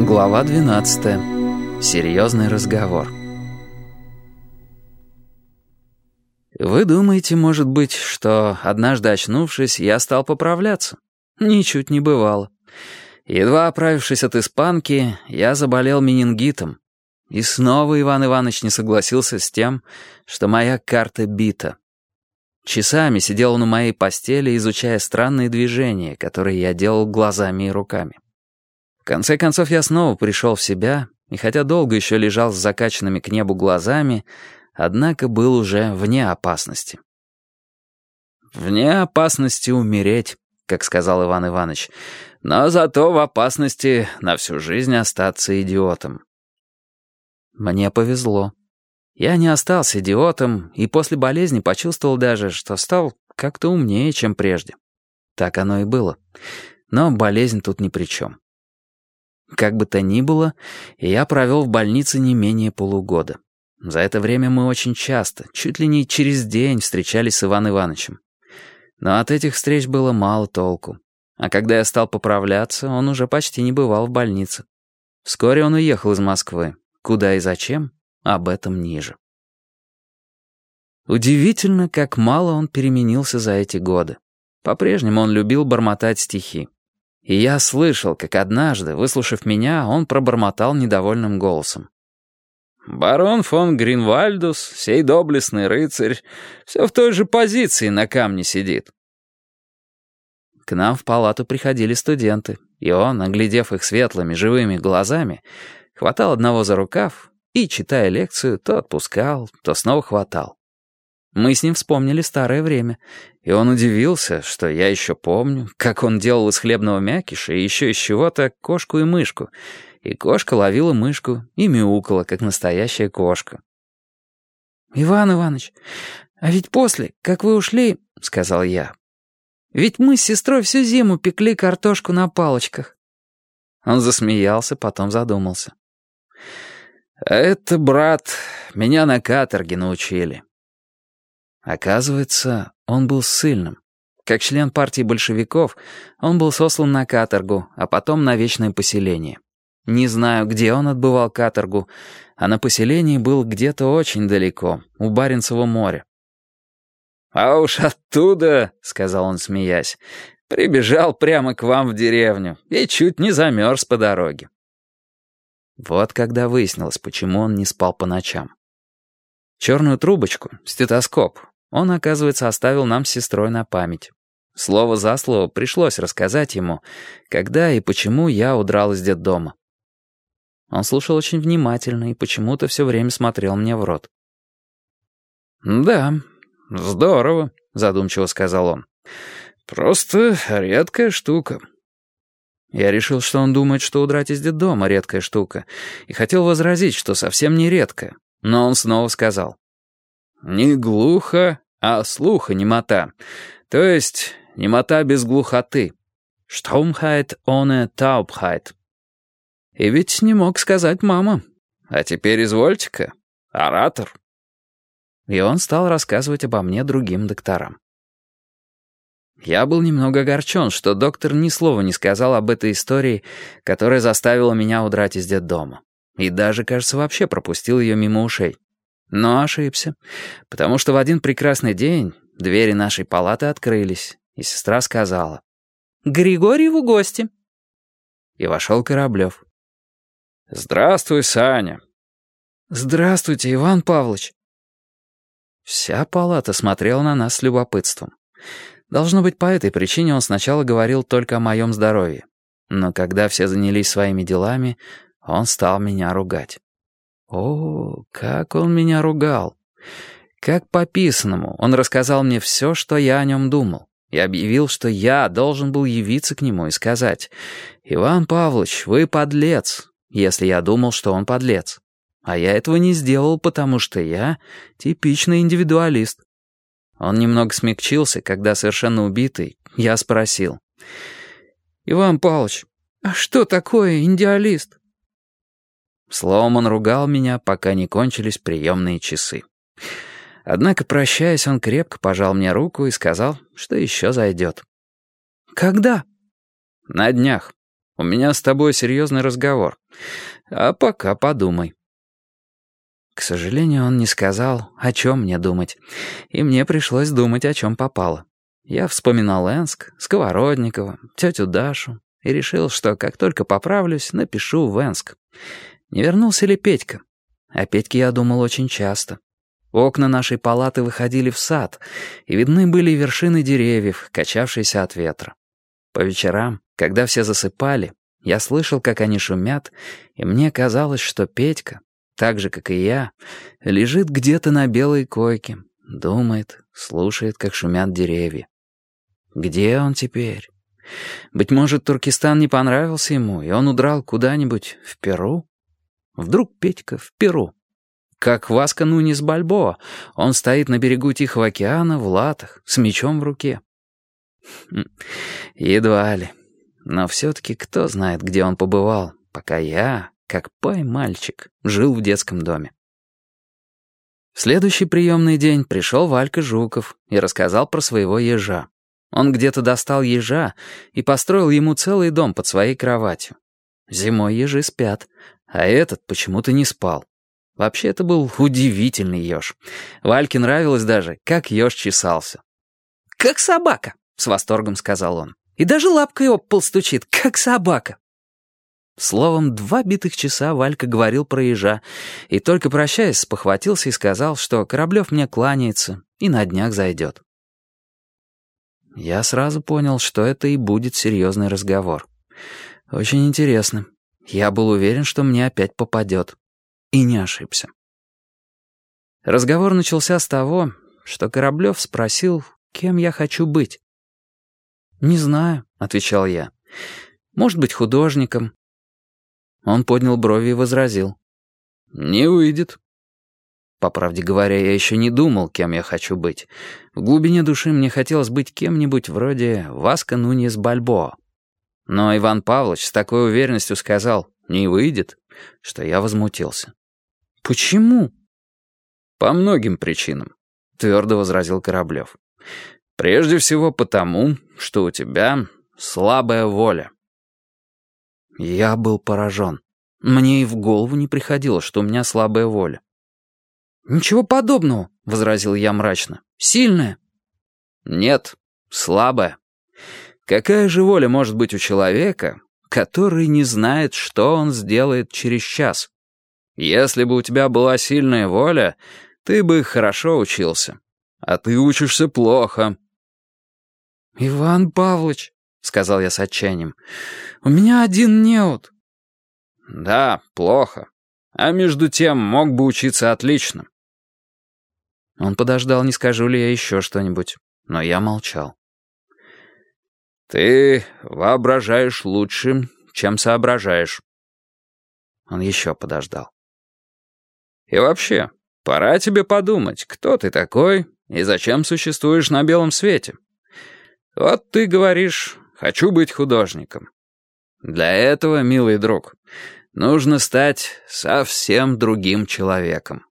Глава 12. Серьезный разговор. Вы думаете, может быть, что, однажды очнувшись, я стал поправляться? Ничуть не бывало. Едва оправившись от испанки, я заболел менингитом. И снова Иван Иванович не согласился с тем, что моя карта бита. Часами сидел он у моей постели, изучая странные движения, которые я делал глазами и руками. В конце концов, я снова пришел в себя, и хотя долго еще лежал с закачанными к небу глазами, однако был уже вне опасности. «Вне опасности умереть», как сказал Иван Иванович, «но зато в опасности на всю жизнь остаться идиотом». Мне повезло. Я не остался идиотом, и после болезни почувствовал даже, что стал как-то умнее, чем прежде. Так оно и было. Но болезнь тут ни при чем. Как бы то ни было, я провел в больнице не менее полугода. За это время мы очень часто, чуть ли не через день, встречались с Иваном Ивановичем. Но от этих встреч было мало толку. А когда я стал поправляться, он уже почти не бывал в больнице. Вскоре он уехал из Москвы. Куда и зачем? Об этом ниже. Удивительно, как мало он переменился за эти годы. По-прежнему он любил бормотать стихи. И я слышал, как однажды, выслушав меня, он пробормотал недовольным голосом. «Барон фон Гринвальдус, сей доблестный рыцарь, все в той же позиции на камне сидит». К нам в палату приходили студенты, и он, оглядев их светлыми, живыми глазами, хватал одного за рукав и, читая лекцию, то отпускал, то снова хватал. Мы с ним вспомнили старое время, и он удивился, что я еще помню, как он делал из хлебного мякиша и еще из чего-то кошку и мышку, и кошка ловила мышку и мяукала, как настоящая кошка. «Иван Иванович, а ведь после, как вы ушли, — сказал я, — ведь мы с сестрой всю зиму пекли картошку на палочках». Он засмеялся, потом задумался. «Это, брат, меня на каторге научили». Оказывается, он был ссыльным. Как член партии большевиков, он был сослан на каторгу, а потом на вечное поселение. Не знаю, где он отбывал каторгу, а на поселении был где-то очень далеко, у Баренцева моря. «А уж оттуда, — сказал он, смеясь, — прибежал прямо к вам в деревню и чуть не замерз по дороге». Вот когда выяснилось, почему он не спал по ночам. Черную трубочку, стетоскоп, он, оказывается, оставил нам с сестрой на память. Слово за слово пришлось рассказать ему, когда и почему я удрал из детдома. Он слушал очень внимательно и почему-то все время смотрел мне в рот. «Да, здорово», — задумчиво сказал он. «Просто редкая штука». Я решил, что он думает, что удрать из детдома — редкая штука, и хотел возразить, что совсем не редкая. Но он снова сказал. «Не глухо, а слуха немота. То есть немота без глухоты. Stummheit ohne Taubheit». И ведь не мог сказать мама. А теперь извольте-ка, оратор. И он стал рассказывать обо мне другим докторам. Я был немного огорчен, что доктор ни слова не сказал об этой истории, которая заставила меня удрать из детдома. И даже, кажется, вообще пропустил ее мимо ушей. Но ошибся, потому что в один прекрасный день двери нашей палаты открылись, и сестра сказала: «Григорьеву гости». И вошел Кораблев. «Здравствуй, Саня». «Здравствуйте, Иван Павлович». Вся палата смотрела на нас с любопытством. Должно быть, по этой причине он сначала говорил только о моем здоровье. Но когда все занялись своими делами, он стал меня ругать. О, как он меня ругал! Как по писанному, он рассказал мне все, что я о нем думал, и объявил, что я должен был явиться к нему и сказать: «Иван Павлович, вы подлец», если я думал, что он подлец. А я этого не сделал, потому что я типичный индивидуалист. Он немного смягчился, когда, совершенно убитый, я спросил: «Иван Павлович, а что такое индивидуалист?» Словом, он ругал меня, пока не кончились приемные часы. Однако, прощаясь, он крепко пожал мне руку и сказал, что еще зайдет. «Когда?» «На днях. У меня с тобой серьезный разговор. А пока подумай». К сожалению, он не сказал, о чем мне думать. И мне пришлось думать, о чем попало. Я вспоминал Энск, Сковородникова, тетю Дашу и решил, что как только поправлюсь, напишу в Энск. Не вернулся ли Петька? О Петьке я думал очень часто. Окна нашей палаты выходили в сад, и видны были вершины деревьев, качавшиеся от ветра. По вечерам, когда все засыпали, я слышал, как они шумят, и мне казалось, что Петька, так же, как и я, лежит где-то на белой койке, думает, слушает, как шумят деревья. Где он теперь? Быть может, Туркестан не понравился ему, и он удрал куда-нибудь в Перу? Вдруг Петька в Перу? Как Васко Нуньес Бальбоа, он стоит на берегу Тихого океана в латах, с мечом в руке. Едва ли. Но все-таки кто знает, где он побывал, пока я, как пай-мальчик, жил в детском доме. В следующий приемный день пришел Валька Жуков и рассказал про своего ежа. Он где-то достал ежа и построил ему целый дом под своей кроватью. Зимой ежи спят, а этот почему-то не спал. Вообще, это был удивительный еж. Вальке нравилось даже, как еж чесался. «Как собака», — с восторгом сказал он. «И даже лапкой об пол стучит, как собака». Словом, 2 битых часа Валька говорил про ежа, и только прощаясь, спохватился и сказал, что Кораблев мне кланяется и на днях зайдет. Я сразу понял, что это и будет серьезный разговор. Очень интересно. Я был уверен, что мне опять попадет. И не ошибся. Разговор начался с того, что Кораблев спросил, кем я хочу быть. «Не знаю», — отвечал я. «Может быть, художником». Он поднял брови и возразил. «Не выйдет». По правде говоря, я еще не думал, кем я хочу быть. В глубине души мне хотелось быть кем-нибудь вроде Васко Нуньес Бальбоа. Но Иван Павлович с такой уверенностью сказал «не выйдет», что я возмутился. «Почему?» «По многим причинам», — твердо возразил Кораблев. «Прежде всего потому, что у тебя слабая воля». Я был поражен. Мне и в голову не приходило, что у меня слабая воля. «Ничего подобного», — возразил я мрачно. «Сильная». «Нет, слабая. Какая же воля может быть у человека, который не знает, что он сделает через час? Если бы у тебя была сильная воля, ты бы хорошо учился. А ты учишься плохо». «Иван Павлович», — сказал я с отчаянием, — «у меня один неуд». «Да, плохо. А между тем мог бы учиться отлично». Он подождал, не скажу ли я еще что-нибудь, но я молчал. «Ты воображаешь лучше, чем соображаешь». Он еще подождал. «И вообще, пора тебе подумать, кто ты такой и зачем существуешь на белом свете. Вот ты говоришь, хочу быть художником. Для этого, милый друг, нужно стать совсем другим человеком».